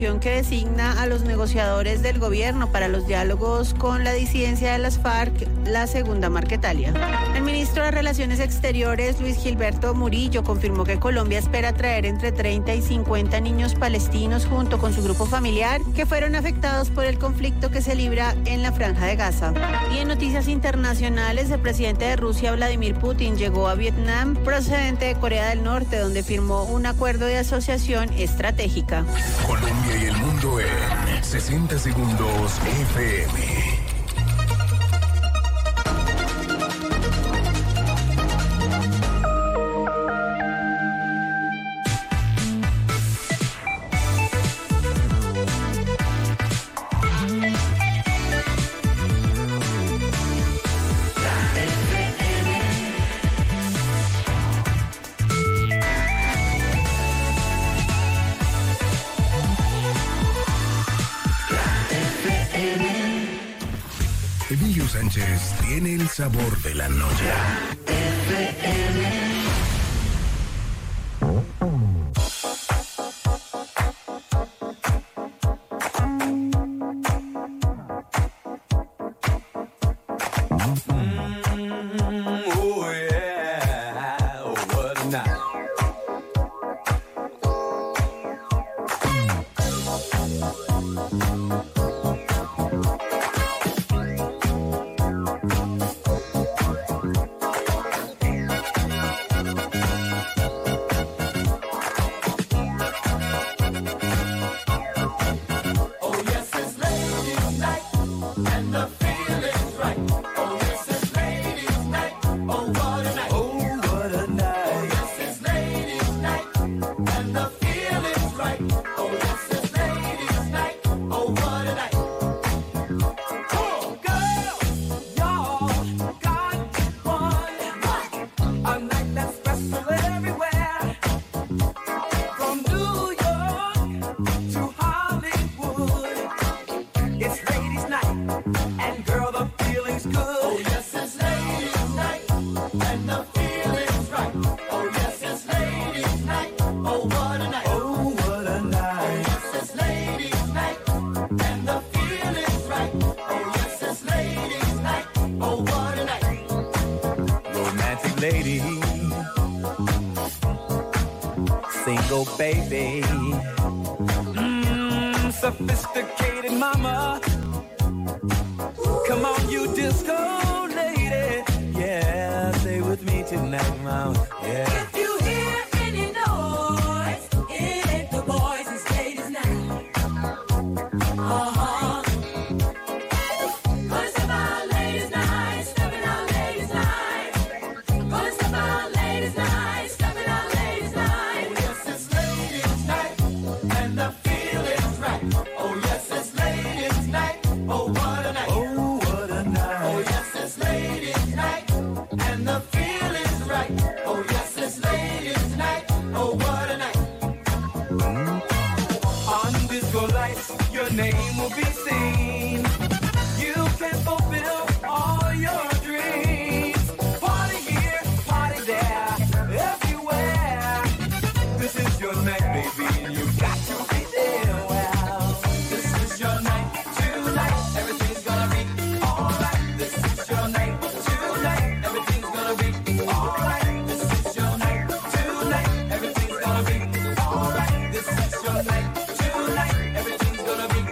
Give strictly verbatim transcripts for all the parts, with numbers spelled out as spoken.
Que designa a los negociadores del gobierno para los diálogos con la disidencia de las FARC, la segunda Marquetalia. El ministro de Relaciones Exteriores, Luis Gilberto Murillo, confirmó que Colombia espera traer entre treinta y cincuenta niños palestinos junto con su grupo familiar que fueron afectados por el conflicto que se libra en la Franja de Gaza. Y en noticias internacionales, el presidente de Rusia, Vladimir Putin, llegó a Vietnam procedente de Corea del Norte, donde firmó un acuerdo de asociación estratégica. Colombia y el mundo en sesenta segundos F M. Emilio Sánchez tiene el sabor de la noche. F M. Baby, mm, sophisticated mama, come on, you disco lady, yeah, stay with me tonight, mama, yeah. If you hear any noise, it ain't the boys, it's ladies night. Uh-huh. Gonna step out ladies night, stepping out ladies night. Gonna step out ladies night, stepping out ladies night. Name will be seen. You can fulfill all your dreams. Party here, party there, everywhere. This is your night, baby, and you got to be there. Well, this is your night tonight. Everything's gonna be alright. This is your night tonight. Everything's gonna be alright. This is your night tonight. Everything's gonna be alright. This is your night tonight. Everything's gonna be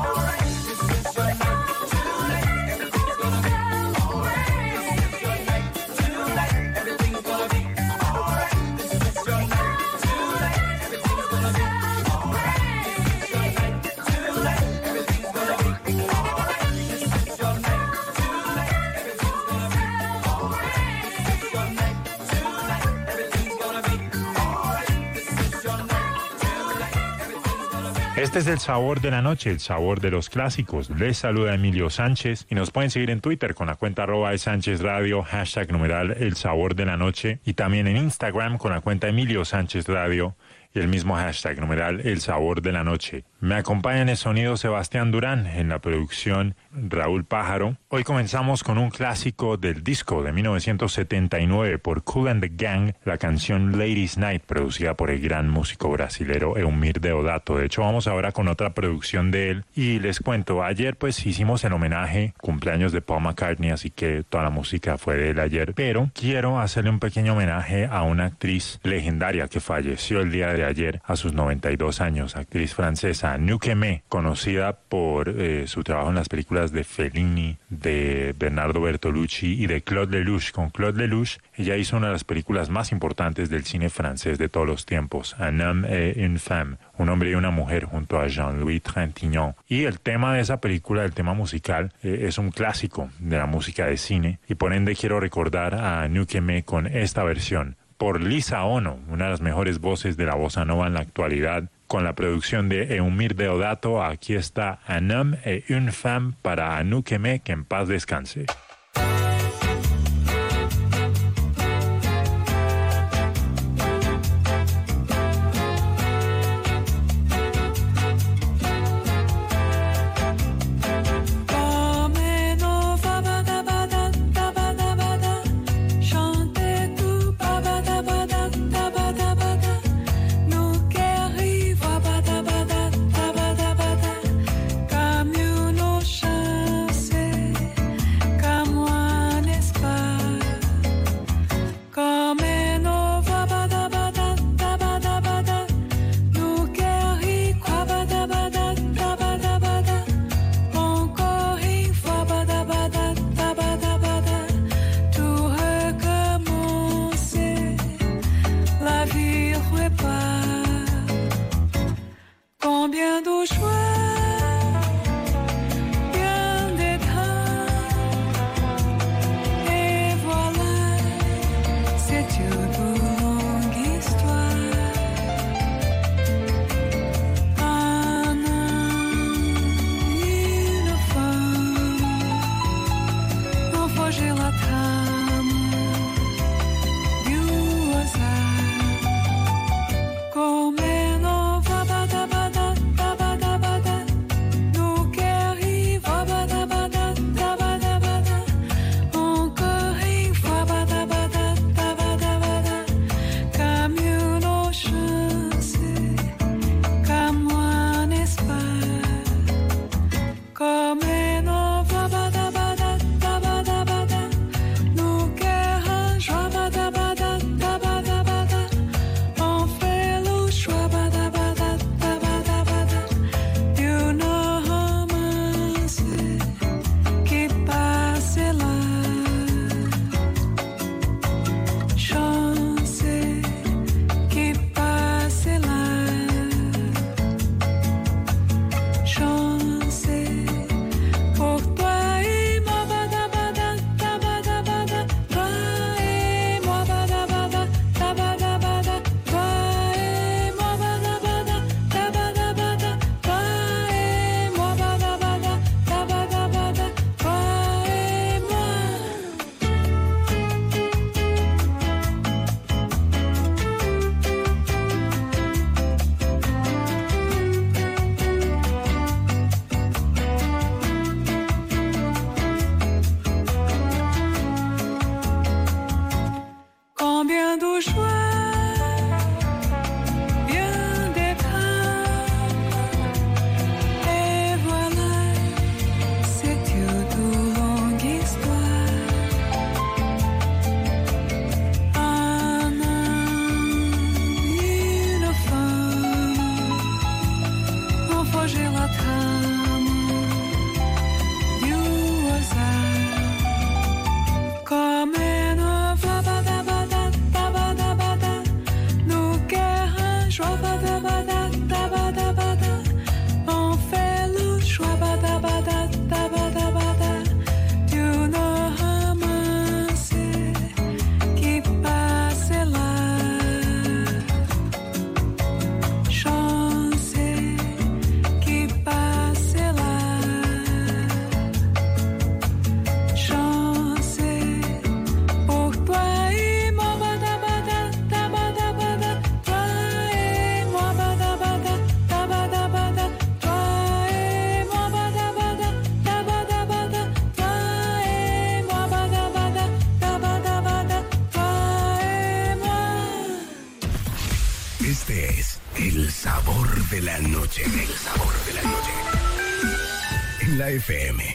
Este es el sabor de la noche, el sabor de los clásicos. Les saluda Emilio Sánchez y nos pueden seguir en Twitter con la cuenta arroba de Sánchez Radio, hashtag numeral el sabor de la noche, y también en Instagram con la cuenta Emilio Sánchez Radio y y el mismo hashtag, numeral El Sabor de la Noche. Me acompaña en el sonido Sebastián Durán, en la producción Raúl Pájaro. Hoy comenzamos con un clásico del disco de mil novecientos setenta y nueve por Kool and the Gang, la canción Ladies Night, producida por el gran músico brasilero Eumir Deodato. De hecho, vamos ahora con otra producción de él y les cuento, ayer pues hicimos el homenaje, cumpleaños de Paul McCartney, así que toda la música fue de él ayer, pero quiero hacerle un pequeño homenaje a una actriz legendaria que falleció el día de ayer a sus noventa y dos años, actriz francesa, Anouk Aimée, conocida por eh, su trabajo en las películas de Fellini, de Bernardo Bertolucci y de Claude Lelouch. Con Claude Lelouch, ella hizo una de las películas más importantes del cine francés de todos los tiempos, Un homme et une femme, un hombre y una mujer, junto a Jean-Louis Trintignant. Y el tema de esa película, el tema musical, eh, es un clásico de la música de cine, y por ende quiero recordar a Anouk Aimée con esta versión, por Lisa Ono, una de las mejores voces de la bossa nova en la actualidad, con la producción de Eumir Deodato. Aquí está Un homme et une femme para Anouk Aimée, que en paz descanse. Chance qui passe de la noche. El sabor de la noche. En la F M.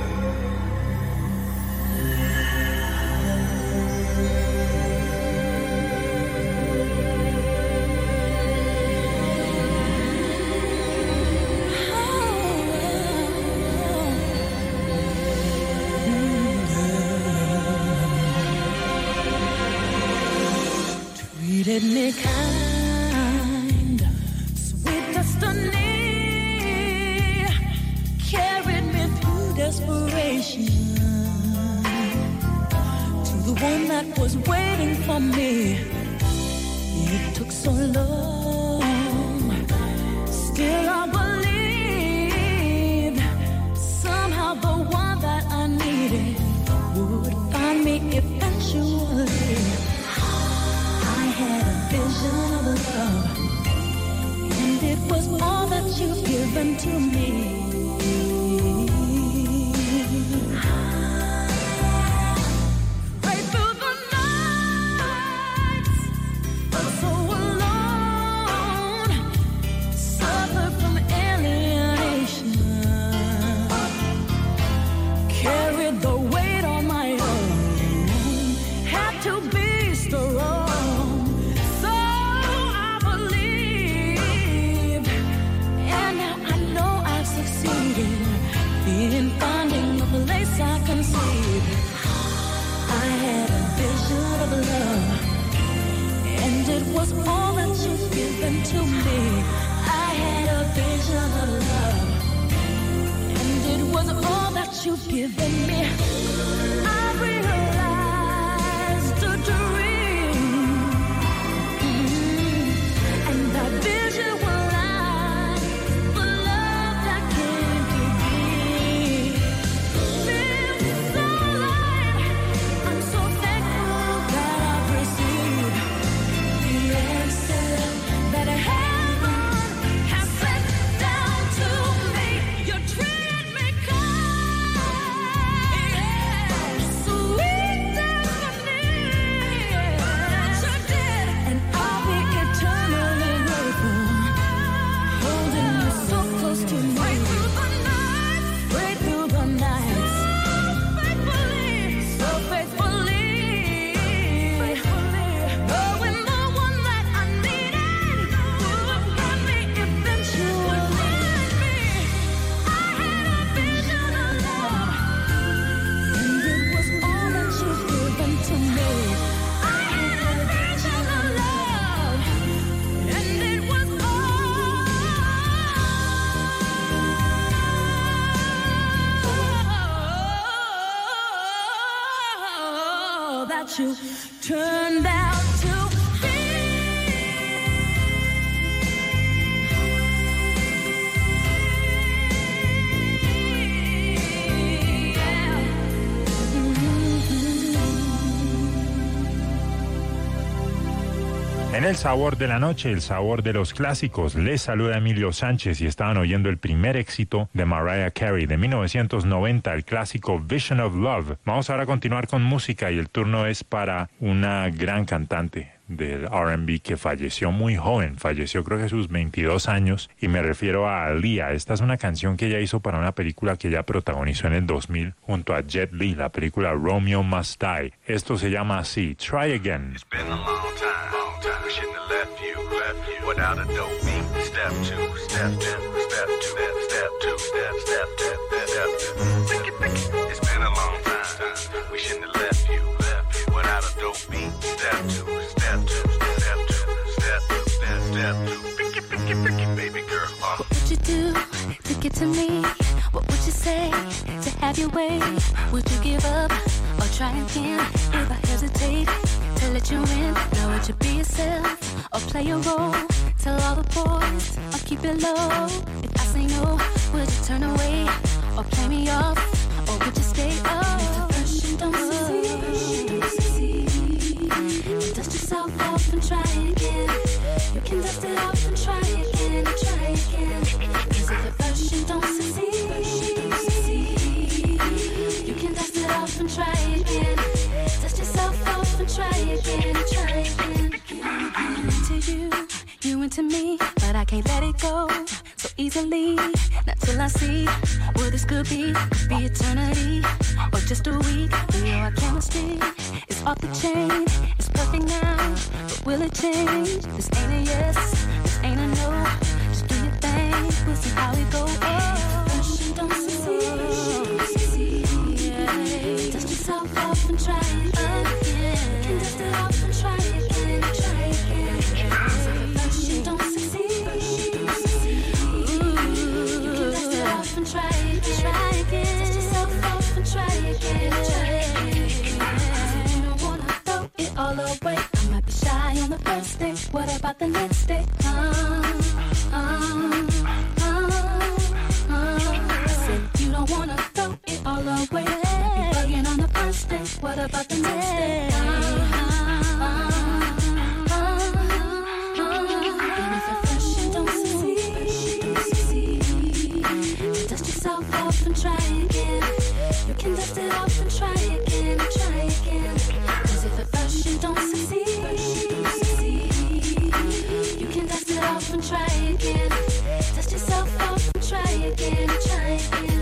Treated me kind, sweet destiny, carried me through desperation to the one that was waiting for me. It took so long, still I believed somehow the one that I needed would find me eventually. Had a vision of love, and it was all that you've given to me. Right through the nights, felt so alone, suffered from alienation, carried the weight on my own, had to be strong. In finding a place I conceived, I had a vision of love, and it was all that you've given to me. I had a vision of love, and it was all that you've given me. I realized a dream, mm-hmm. and that vision was you turned out to be. Yeah. En el sabor de la noche, el sabor de los clásicos, les saluda Emilio Sánchez y estaban oyendo el primer éxito de Mariah Carey de mil novecientos noventa, el clásico Vision of Love. Vamos ahora a continuar con música y el turno es para una gran cantante del R and B que falleció muy joven, falleció creo que a sus veintidós años, y me refiero a Aaliyah. Esta es una canción que ella hizo para una película que ella protagonizó en el dos mil junto a Jet Li, la película Romeo Must Die. Esto se llama así, Try Again. It's been a long time, long time. We shouldn't have left you, left you without a dope beat. Step two, step two, step two, step two, step, step, step, step two. Pick it, pick it. It's been a long time. We shouldn't have left you, left you without a dope beat. Step two, step two, step two, step two, step, step two. Pick it, pick it, pick it, baby girl. Uh. What would you do to get to me? What would you say to have your way? Would you give up or try again? If I hesitate to let you in, now would you be yourself or play a role? Tell all the boys or keep it low. If I say no, would you turn away or play me off, or would you stay up? If the first you don't succeed, then dust yourself off and try again. You can dust it off and try again, try again. Cause if at first you don't succeed, you can dust it off and try again. Dust yourself off and try again, try again. I'm into you, you into me, but I can't let it go. to leave. Not till I see what this could be. Could be eternity or just a week. You know our chemistry is off the chain. It's perfect now, but will it change? This ain't a yes, this ain't a no. Just do your thing, we'll see how it go. Oh, she don't succeed. Yeah. Dust yourself off and try again. You can dust it off and try again. Try again. She don't succeed. You can dust it off and try again. Try again. Dust yourself off and try again. Try again. You don't wanna throw it all away. I might be shy on the first day. What about the next day? Uh, uh, uh, uh. Said you don't wanna throw it all away. Be bugging on the first day. What about the next day? Uh, uh, uh, uh. And if at first you don't succeed, dust yourself off and try again. You can dust it off and try again, try again. Cause if at first you don't succeed, you can dust it off and try again. Dust yourself off and try again, try again.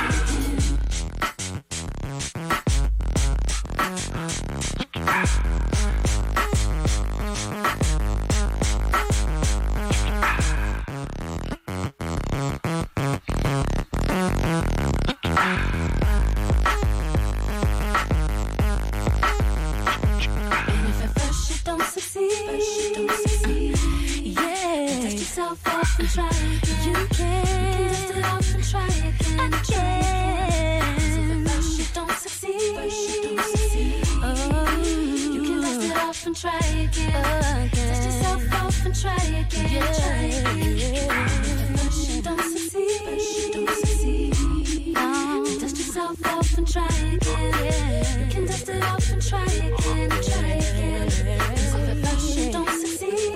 And if at first you don't succeed, yeah, dust yourself off and try again. You can dust it off and try again. Again. If at first you don't succeed, oh, you can dust it off and try again. Dust yourself off and try again. Try again. If at first you don't succeed, oh, dust yourself off and try again. You can dust it off and try again. Try again. Cause if at first you don't succeed,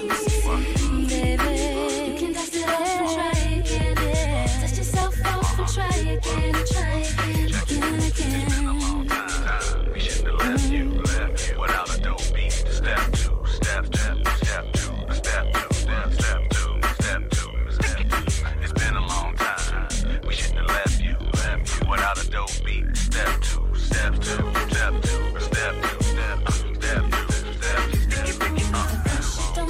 baby, you can dust it off and try again. Dust yourself off and try again. Try again, again, again. We shouldn't have left you, left you without a dope beat. Step two, step, step, step two, step two, step, step two, step two, step two. It's been a long time. We shouldn't have left you, left you without a dope beat. Step two, step two, step two, step two, step two, step two, step two, step two. Don't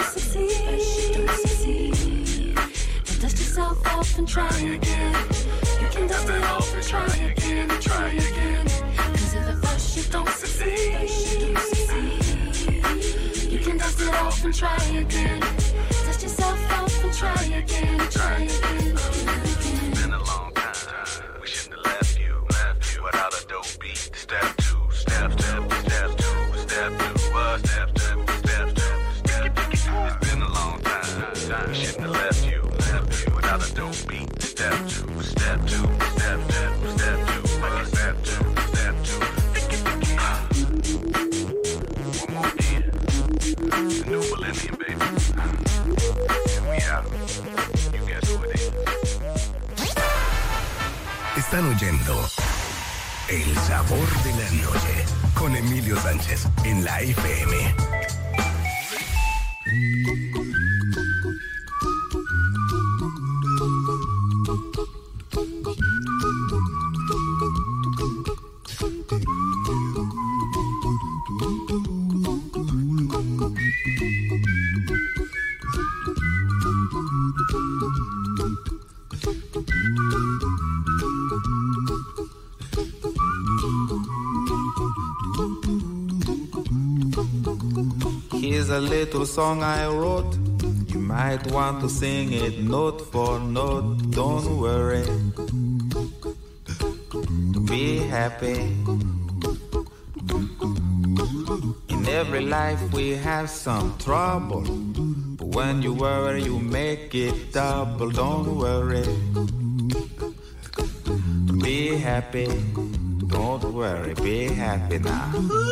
succeed, then dust yourself off and try again. You can dust it off and try again, try again. Cause if at first you don't succeed, you can dust it off and try again. Dust yourself off and try again, try again. It's been a long time. We shouldn't have left you, left you without a dope beat. Step two, step, step, step two, step two, uh, step, step, step, step, step. It's been a long time. We shouldn't have left you, left you without a dope beat. Step two, step two, step, step, step two, uh, step two, step two. One more year, the new millennium, baby. And we out. You guess who it is. Están oyendo El Sabor de la Noche con Emilio Sánchez en la F M. Here's a little song I wrote. You might want to sing it note for note. Don't worry. Be happy. In every life we have some trouble. But when you worry, you make it double. Don't worry. Be happy. Don't worry. Be happy now.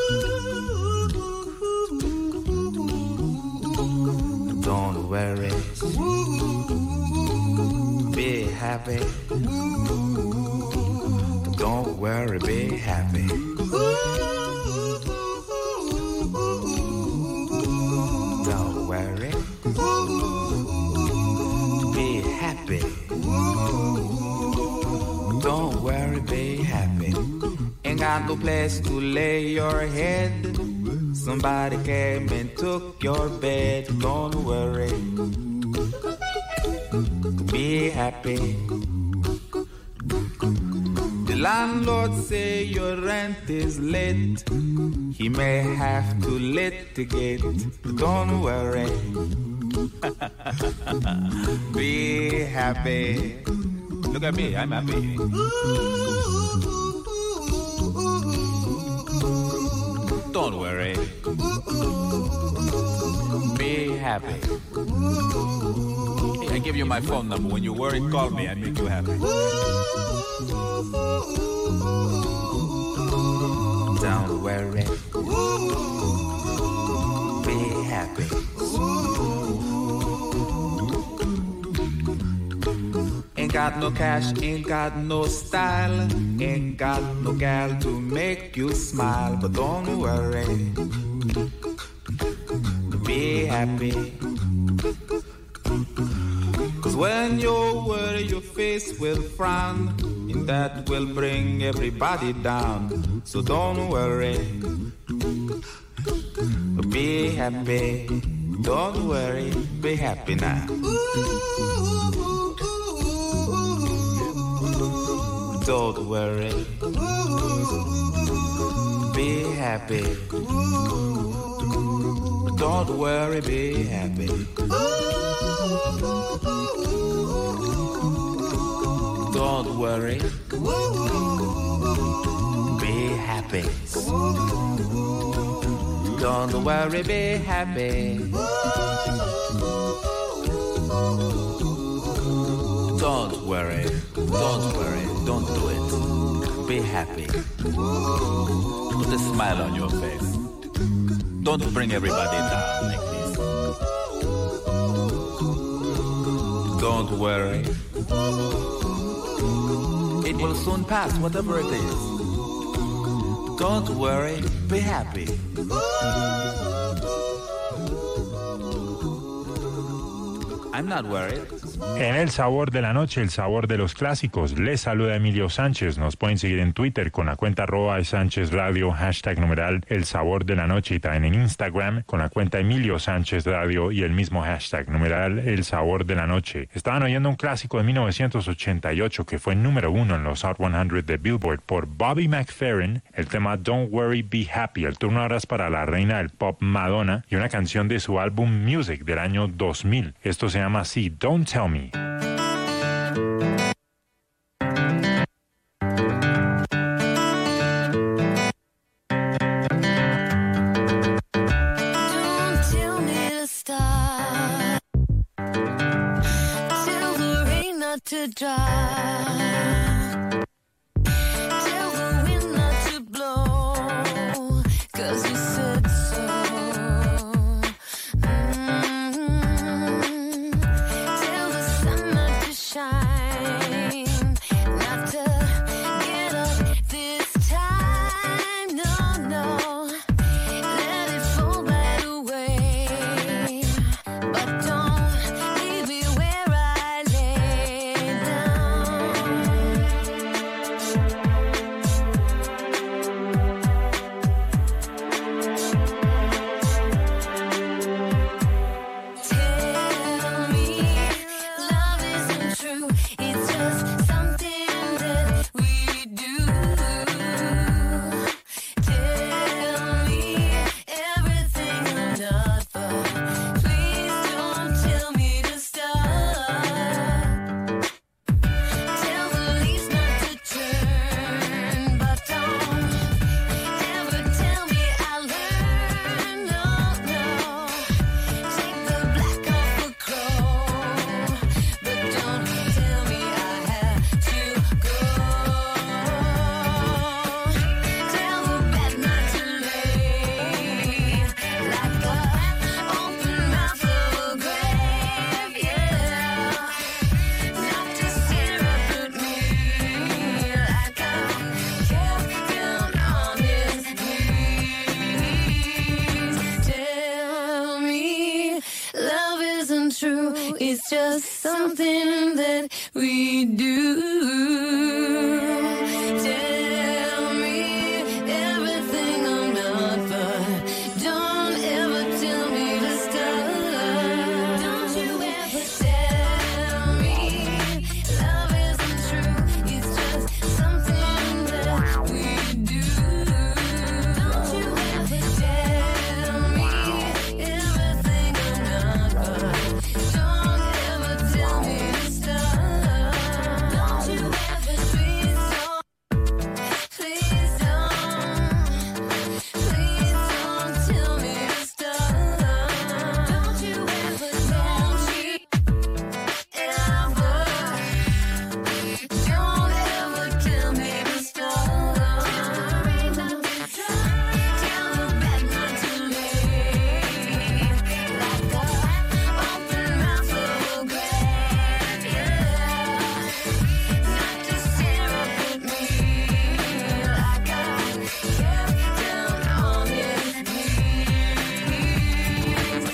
Don't worry. Be happy. Don't worry, be happy. Don't worry. Be happy. Don't worry, be happy. Ain't got no place to lay your head. Somebody came and took your bed. Don't worry, be happy. The landlord say your rent is late. He may have to litigate. Don't worry, be happy. Look at me, I'm happy. Don't worry, be happy. I give you my phone number. When you worry, call me. I make you happy. Don't worry, be happy. Ain't got no cash, ain't got no style, ain't got no gal to make you smile. But don't worry, be happy. Cause when you worry, your face will frown, and that will bring everybody down. So don't worry, be happy. Don't worry, be happy now. Don't worry, be happy. Don't worry, be happy. Don't worry, be happy. Don't worry, be happy. Don't worry, don't worry, don't do it. Be happy. Put a smile on your face. Don't bring everybody down like this. Don't worry. It will soon pass, whatever it is. Don't worry, be happy. I'm not worried. En El Sabor de la Noche, el sabor de los clásicos, les saluda Emilio Sánchez. Nos pueden seguir en Twitter con la cuenta arroba Sánchez Radio, hashtag numeral El Sabor de la Noche, y también en Instagram con la cuenta Emilio Sánchez Radio y el mismo hashtag numeral El Sabor de la Noche. Estaban oyendo un clásico de mil novecientos ochenta y ocho que fue número uno en los Hot cien de Billboard por Bobby McFerrin, el tema Don't Worry, Be Happy. El turno ahora es para la reina del pop Madonna y una canción de su álbum Music del año dos mil. Esto se llama así, Don't Tell Me. To drive, tell the wind not to blow, 'cause you said so. Mm-hmm. Tell the sun not to shine, not to get up this time, no, no, let it fall right away, but don't leave me where I lay. It's just something that we do. Tell me everything I'm not, but don't ever tell me to stop. Don't you ever tell me love isn't true. It's just something that we do. Don't you ever tell me everything I'm not, but don't ever tell me to stop. Don't you ever, please don't, please don't, please don't tell me to stop. Don't you ever, don't you ever, don't ever tell me to stop. Tell the bad man to me, like a open mouth of a grave, yeah. Not to stare up at me, like I'm kept down on his knees.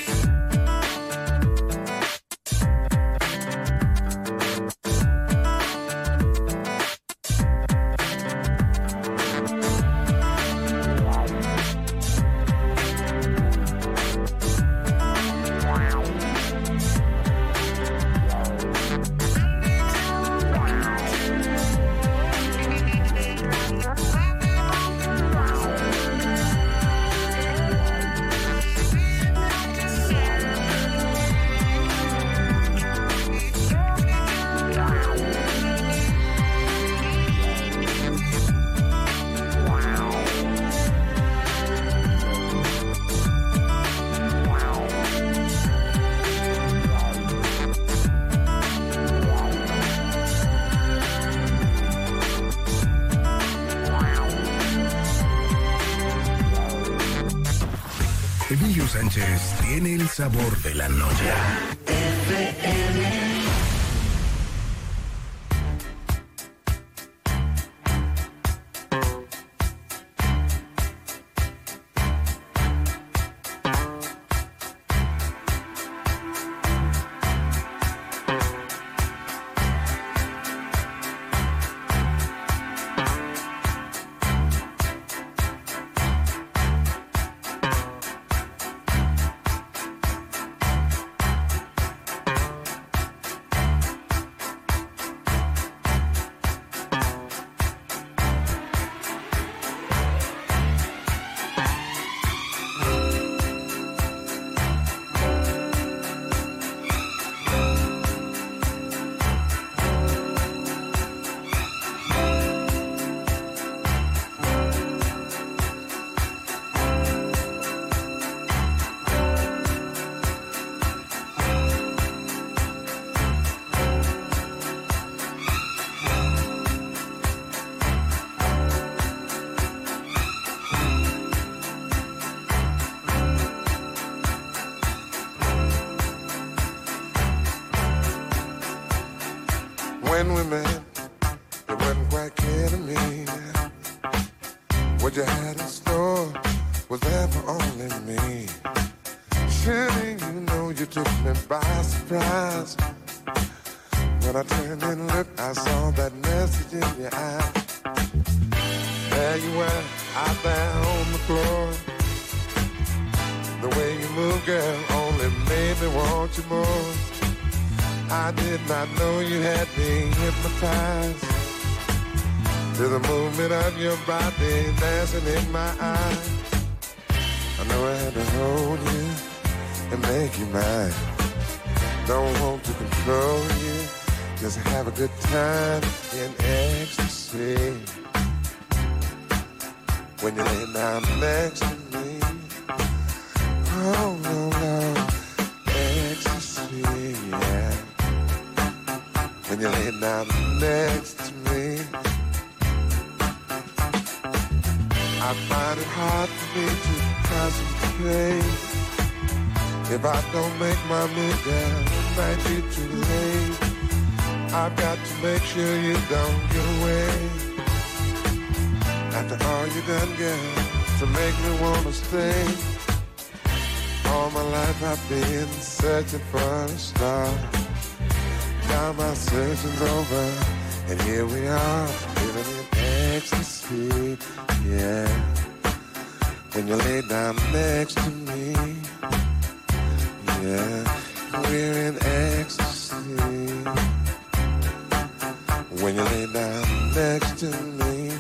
Emilio Sánchez tiene el sabor de la noche. When we met, it wasn't quite clear to me what you had in store was there for only me. Surely you know you took me by surprise. When I turned and looked, I saw that message in your eye. There you were, out there on the floor. The way you move, girl, only made me want you more. I did not know you had me hypnotized to the movement of your body dancing in my eyes. I know I had to hold you and make you mine. Don't want to control you, just have a good time in ecstasy. When you lay down next to me, oh no, no, ecstasy, yeah. When you lay down next to me, I find it hard for me to concentrate. If I don't make my move, girl, it might be too late. I've got to make sure you don't get away. After all you done, girl, to make me wanna stay. All my life I've been searching for a star. Now my searching's over, and here we are, living in ecstasy, yeah. When you lay down next to me, yeah, we're in ecstasy. When you lay down next to me.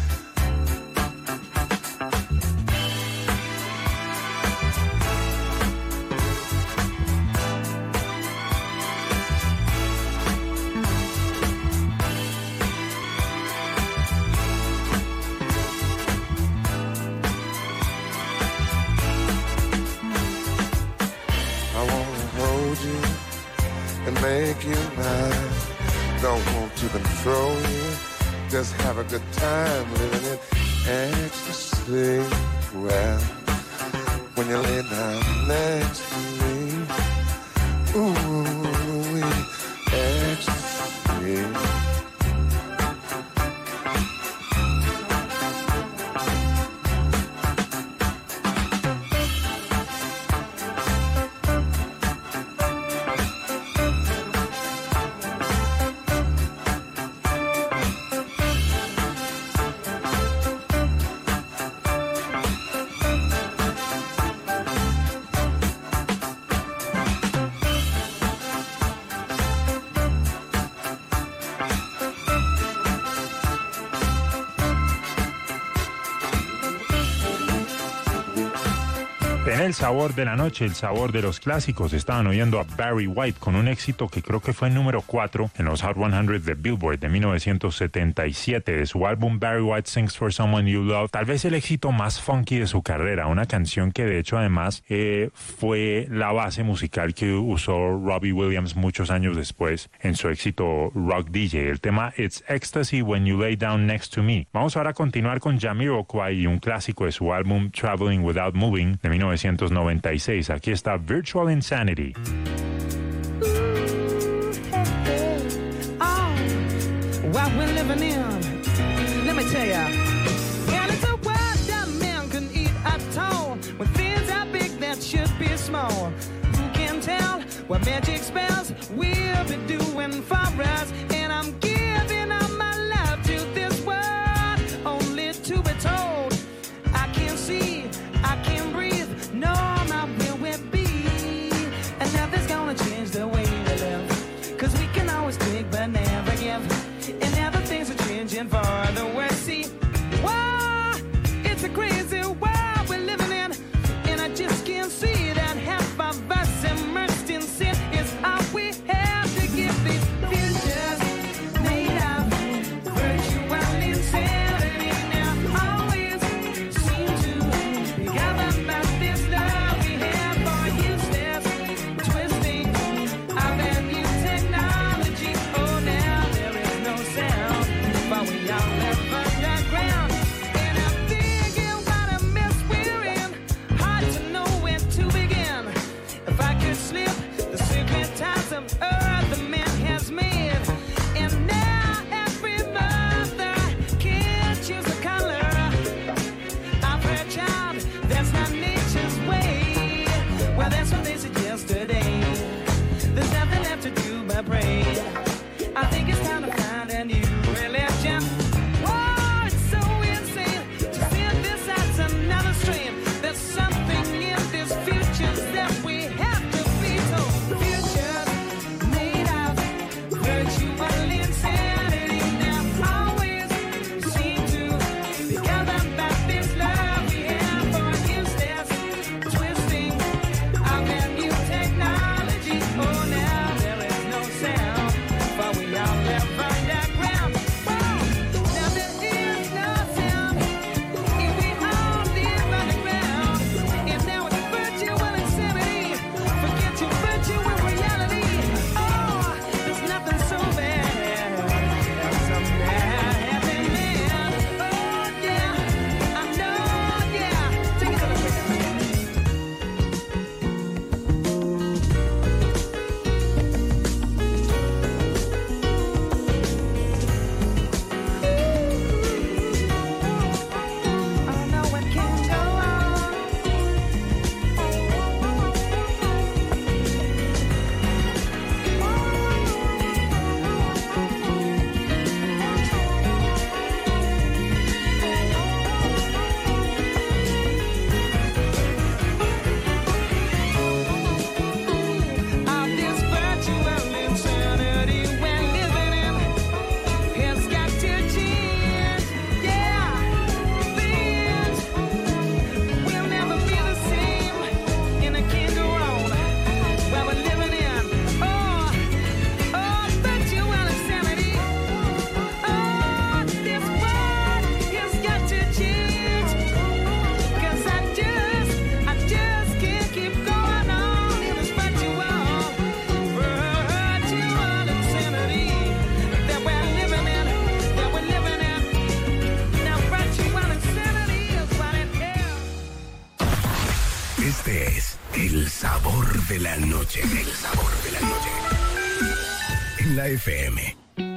Make you mine, don't want to control you, just have a good time living in ecstasy. Well, when you lay down next to me, ooh, ecstasy. En el sabor de la noche, el sabor de los clásicos, estaban oyendo a Barry White con un éxito que creo que fue número cuatro en los Hot cien de Billboard de mil novecientos setenta y siete, de su álbum Barry White Sings for Someone You Love, tal vez el éxito más funky de su carrera, una canción que de hecho además eh, fue la base musical que usó Robbie Williams muchos años después en su éxito Rock D J, el tema It's Ecstasy When You Lay Down Next to Me. Vamos ahora a continuar con Jamiroquai y un clásico de su álbum Traveling Without Moving de mil novecientos noventa y seis. Aquí está Virtual Insanity. Oh, what we're living in, let me tell ya. And it's a world that man can eat at all, when things are big that should be small. Who can tell what magic spells we'll be doing for us? And I'm giving up my love to this world, only to be told I can't see, I can't breathe. No, not where we'll be. And nothing's gonna change the way we live, cause we can always take but never give. And now the things are changing for the worse. See, wow, it's a crazy world we're living in, and I just can't see that half of us immersed in sin is all we have to give these futures made of virtual insanity. Now always seem to be gathered by this love we have for useless twisting of that new technology. Oh, now there is no sound, but we all live underground. de la noche. El sabor de la noche. En la F M.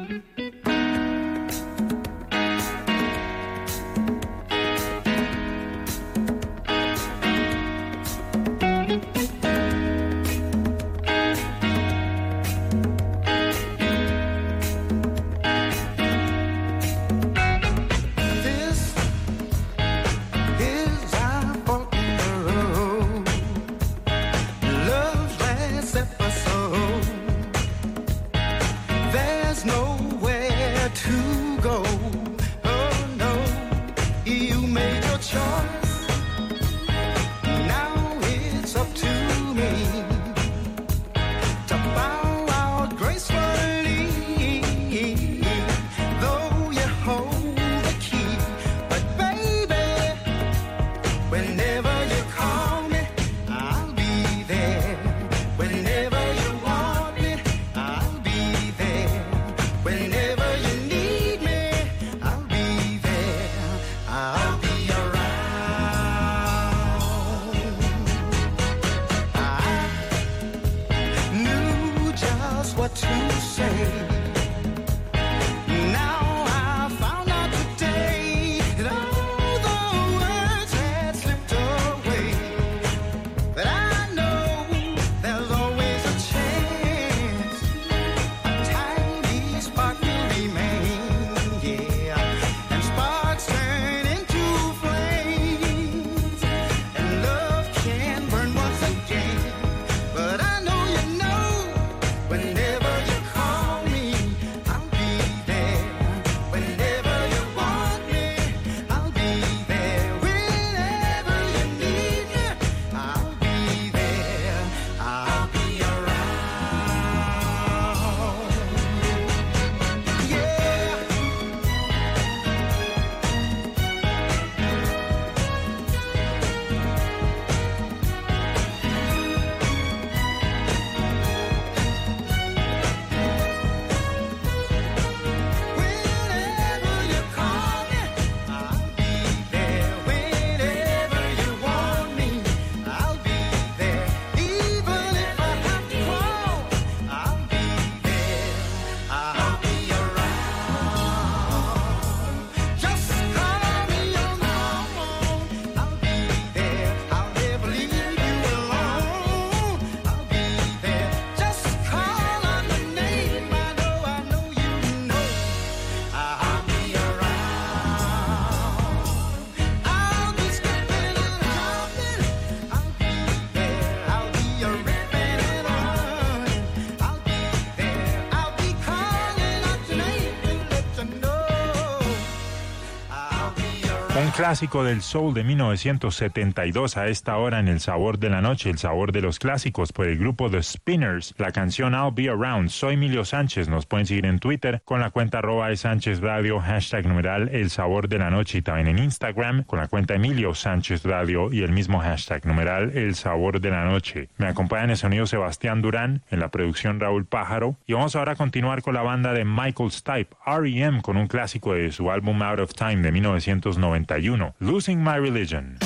Un clásico del soul de mil novecientos setenta y dos a esta hora en El Sabor de la Noche, el sabor de los clásicos por el grupo The Spinners, la canción I'll Be Around. Soy Emilio Sánchez, nos pueden seguir en Twitter con la cuenta arroba de Sánchez Radio, hashtag numeral El Sabor de la Noche, y también en Instagram con la cuenta Emilio Sánchez Radio y el mismo hashtag numeral El Sabor de la Noche. Me acompaña en el sonido Sebastián Durán, en la producción Raúl Pájaro, y vamos ahora a continuar con la banda de Michael Stipe, R E M, con un clásico de su álbum Out of Time de mil novecientos noventa y uno, Losing My Religion.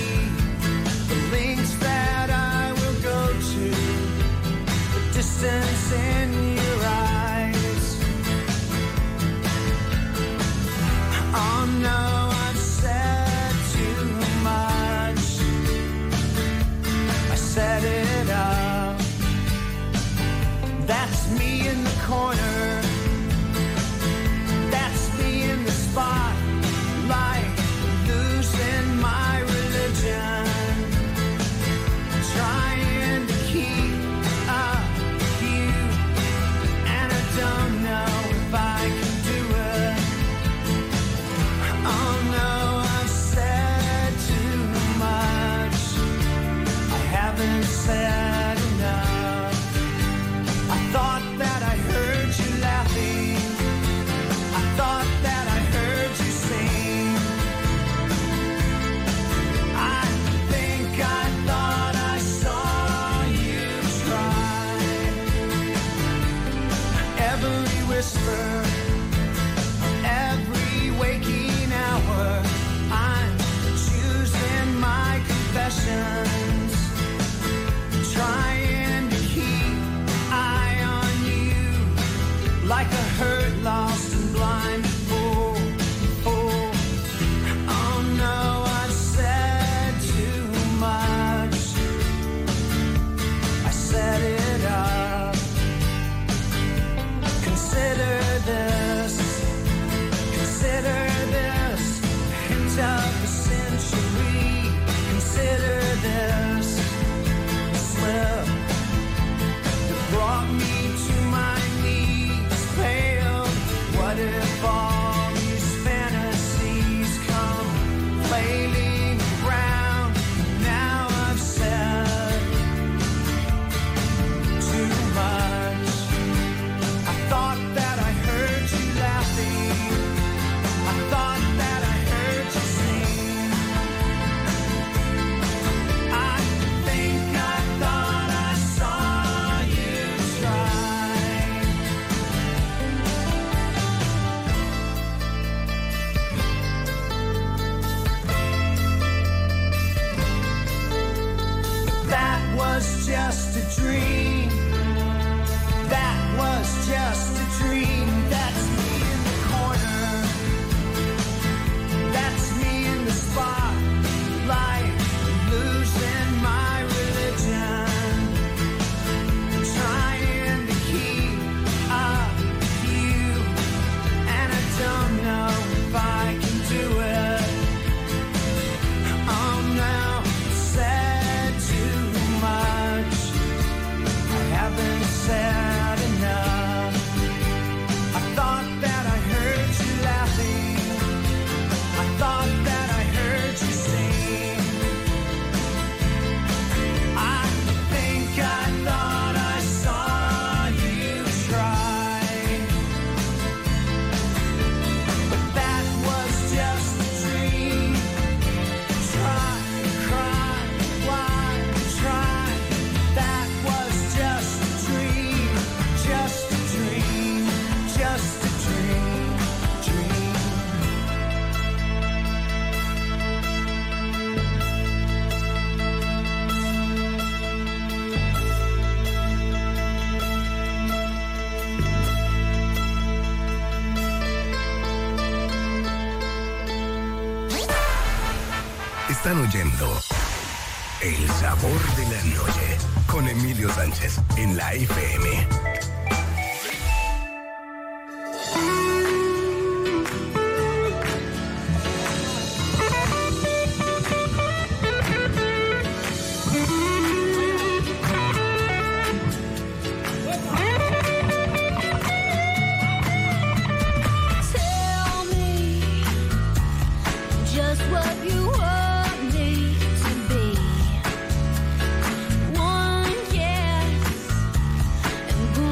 Distance just a dream. That was just a dream. That's me in the corner. That's me in the spotlight, losing my religion, trying to keep up with you, and I don't know if I can do it. Oh no, said too much. I haven't said enough. I thought that I heard you laughing. I thought that I heard you sing. I think I thought I saw you try, but that was just a dream. Try, cry, why try? That was just a dream, just a dream, just a dream, dream. Están oyendo El Sabor de la Noche con Emilio Sánchez en la F M. Tell me just what you want me to be. One yes, and boom.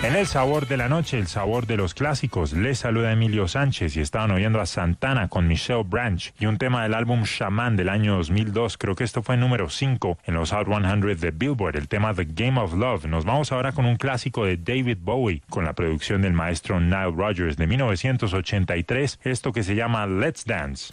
En el sabor de la noche, el sabor de los clásicos, les saluda Emilio Sánchez y estaban oyendo a Santana con Michelle Branch y un tema del álbum Shaman del año dos mil dos. Creo que esto fue número cinco en los Hot cien de Billboard, el tema The Game of Love. Nos vamos ahora con un clásico de David Bowie con la producción del maestro Nile Rodgers de mil novecientos ochenta y tres, esto que se llama Let's Dance.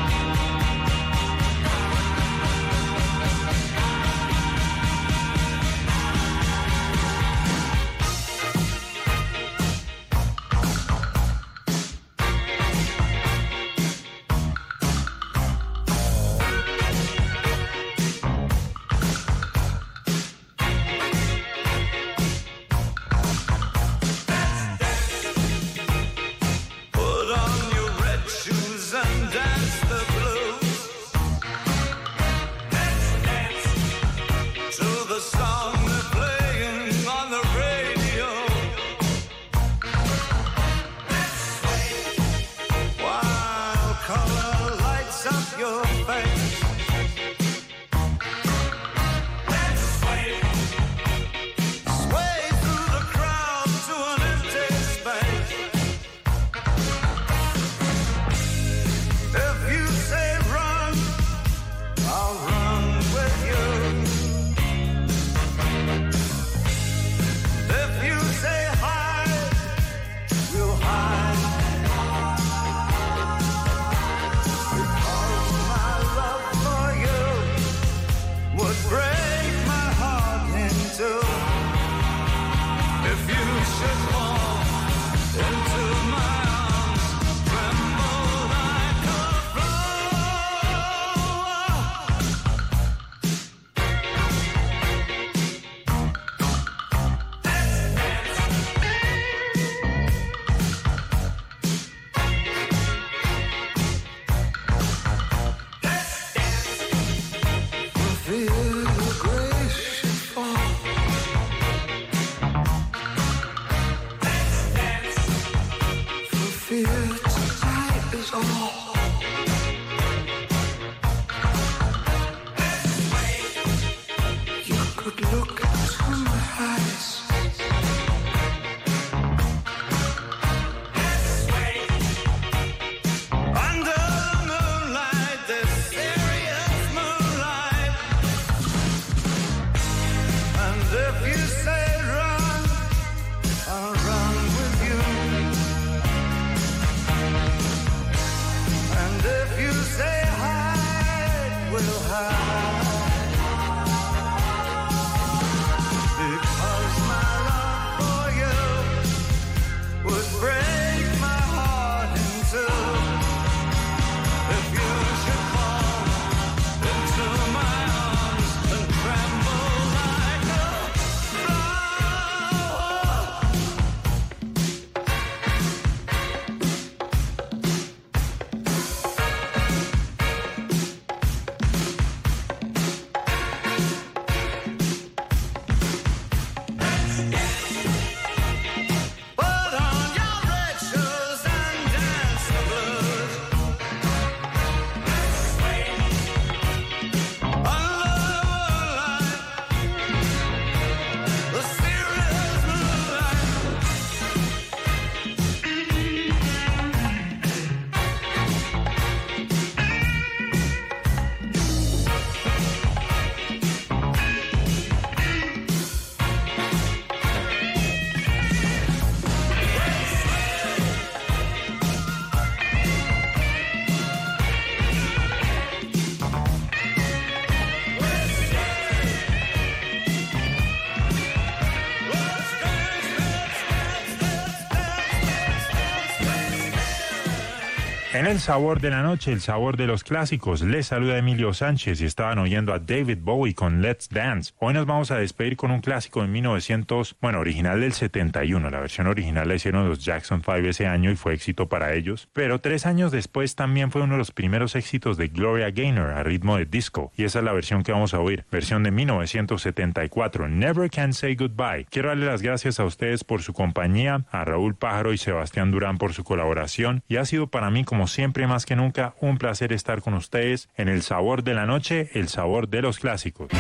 En el sabor de la noche, el sabor de los clásicos, les saluda Emilio Sánchez y estaban oyendo a David Bowie con Let's Dance. Hoy nos vamos a despedir con un clásico de mil novecientos, bueno, original del setenta y uno. La versión original la hicieron los Jackson Five ese año y fue éxito para ellos. Pero tres años después también fue uno de los primeros éxitos de Gloria Gaynor a ritmo de disco. Y esa es la versión que vamos a oír, versión de mil novecientos setenta y cuatro, Never Can Say Goodbye. Quiero darle las gracias a ustedes por su compañía, a Raúl Pájaro y Sebastián Durán por su colaboración. Y ha sido para mí, como siempre, más que nunca, un placer estar con ustedes en el sabor de la noche, el sabor de los clásicos.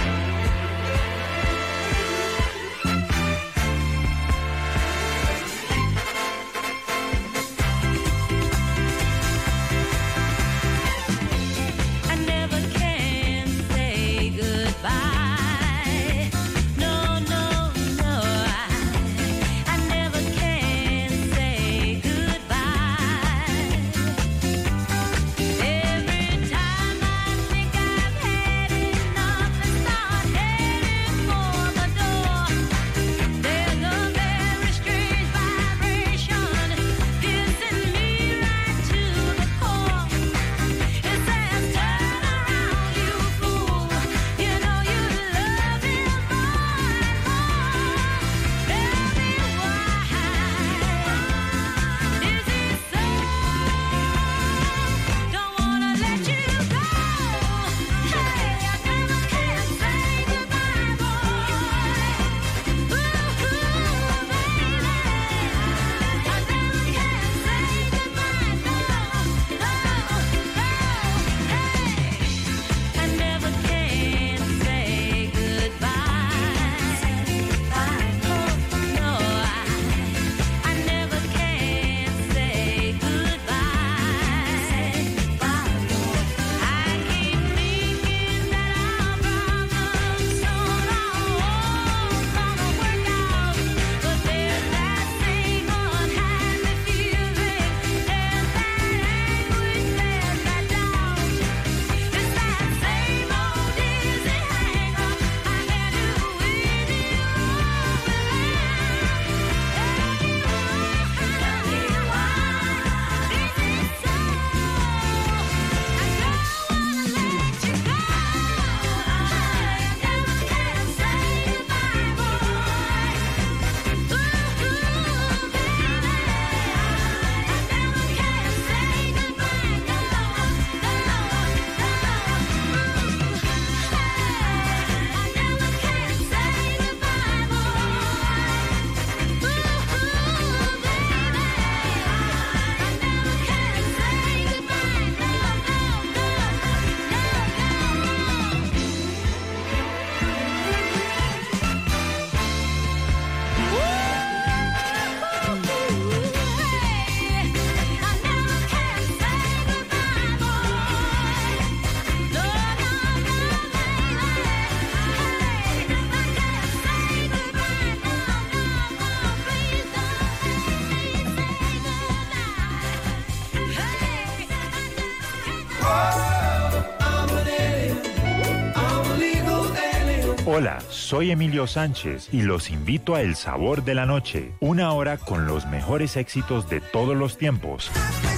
Hola, soy Emilio Sánchez y los invito a El Sabor de la Noche, una hora con los mejores éxitos de todos los tiempos.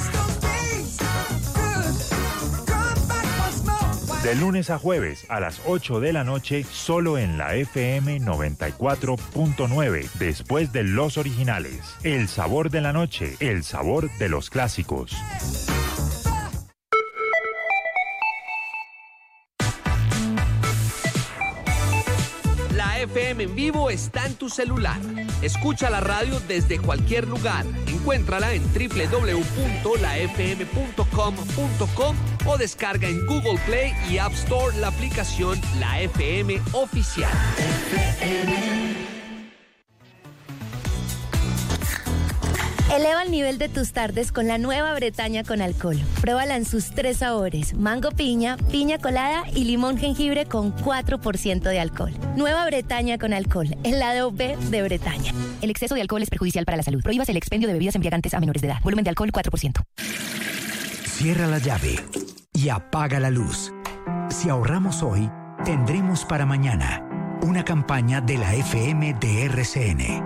De lunes a jueves a las ocho de la noche, solo en la F M noventa y cuatro punto nueve, después de los originales. El Sabor de la Noche, el sabor de los clásicos. La F M en vivo está en tu celular. Escucha la radio desde cualquier lugar. Encuéntrala en doble u doble u doble u punto la f m punto com punto co o descarga en Google Play y App Store la aplicación La F M Oficial. Eleva el nivel de tus tardes con la nueva Bretaña con alcohol. Pruébala en sus tres sabores: mango piña, piña colada y limón jengibre con cuatro por ciento de alcohol. Nueva Bretaña con alcohol, el lado B de Bretaña. El exceso de alcohol es perjudicial para la salud. Prohíbas el expendio de bebidas embriagantes a menores de edad. Volumen de alcohol cuatro por ciento. Cierra la llave y apaga la luz. Si ahorramos hoy, tendremos para mañana. Una campaña de la F M de R C N.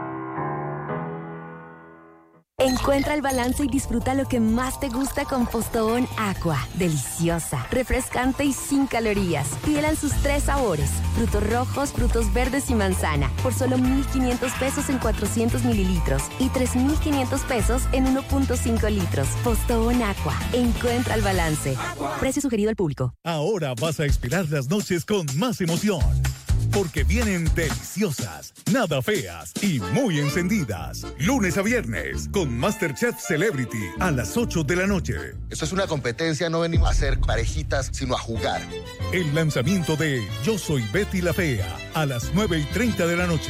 Encuentra el balance y disfruta lo que más te gusta con Postobón Aqua. Deliciosa, refrescante y sin calorías. Pídela en sus tres sabores: frutos rojos, frutos verdes y manzana. Por solo mil quinientos pesos en cuatrocientos mililitros y tres mil quinientos pesos en uno punto cinco litros. Postobón Aqua. Encuentra el balance. Precio sugerido al público. Ahora vas a esperar las noches con más emoción. Porque vienen deliciosas, nada feas y muy encendidas. Lunes a viernes con MasterChef Celebrity a las ocho de la noche. Esto es una competencia, no venimos a hacer parejitas, sino a jugar. El lanzamiento de Yo Soy Betty la Fea a las nueve y treinta de la noche.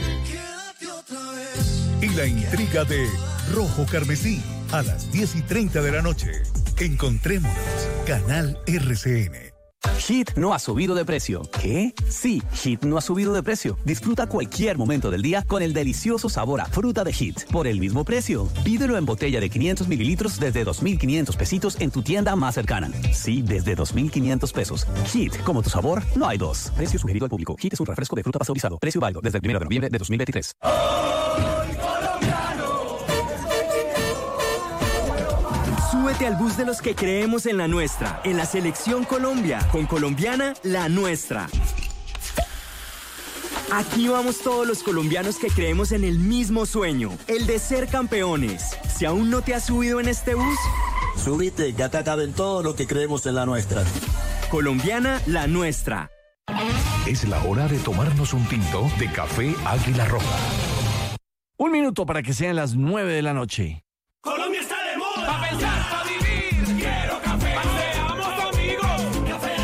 Y la intriga de Rojo Carmesí a las diez y treinta de la noche. Encontrémonos, Canal R C N. Hit no ha subido de precio. ¿Qué? Sí, Hit no ha subido de precio. Disfruta cualquier momento del día con el delicioso sabor a fruta de Hit por el mismo precio. Pídelo en botella de quinientos mililitros desde dos mil quinientos pesitos en tu tienda más cercana. Sí, desde dos mil quinientos pesos. Hit, como tu sabor, no hay dos. Precio sugerido al público. Hit es un refresco de fruta pasteurizado. Precio válido desde el primero de noviembre de dos mil veintitrés. Súbete al bus de los que creemos en la nuestra, en la Selección Colombia, con Colombiana, la nuestra. Aquí vamos todos los colombianos que creemos en el mismo sueño, el de ser campeones. Si aún no te has subido en este bus, súbete, ya te caben todo lo que creemos en la nuestra. Colombiana, la nuestra. Es la hora de tomarnos un tinto de café Águila Roja. Un minuto para que sean las nueve de la noche. Colombia está de moda. Pa' pensar, pa' vivir. Yeah.